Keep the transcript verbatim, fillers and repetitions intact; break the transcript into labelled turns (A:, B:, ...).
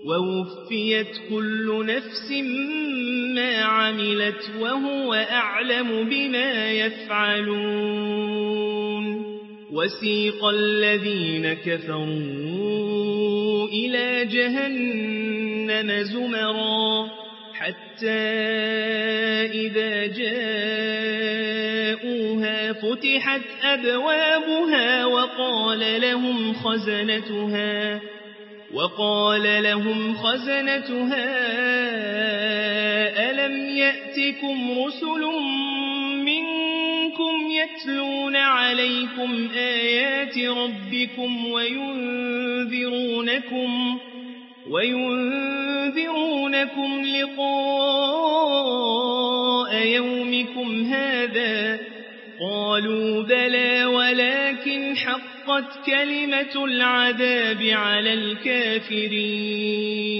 A: ووفيت كل نفس ما عملت وهو أعلم بما يفعلون وسيق الذين كفروا إلى جهنم زمرا حتى إذا جاءوها فتحت أبوابها وقال لهم خزنتها وقال لهم خزنتها ألم يأتكم رسل منكم يتلون عليكم آيات ربكم وينذرونكم وينذرونكم لقاء يومكم هذا قالوا بلى ولكن حقت كلمة العذاب على الكافرين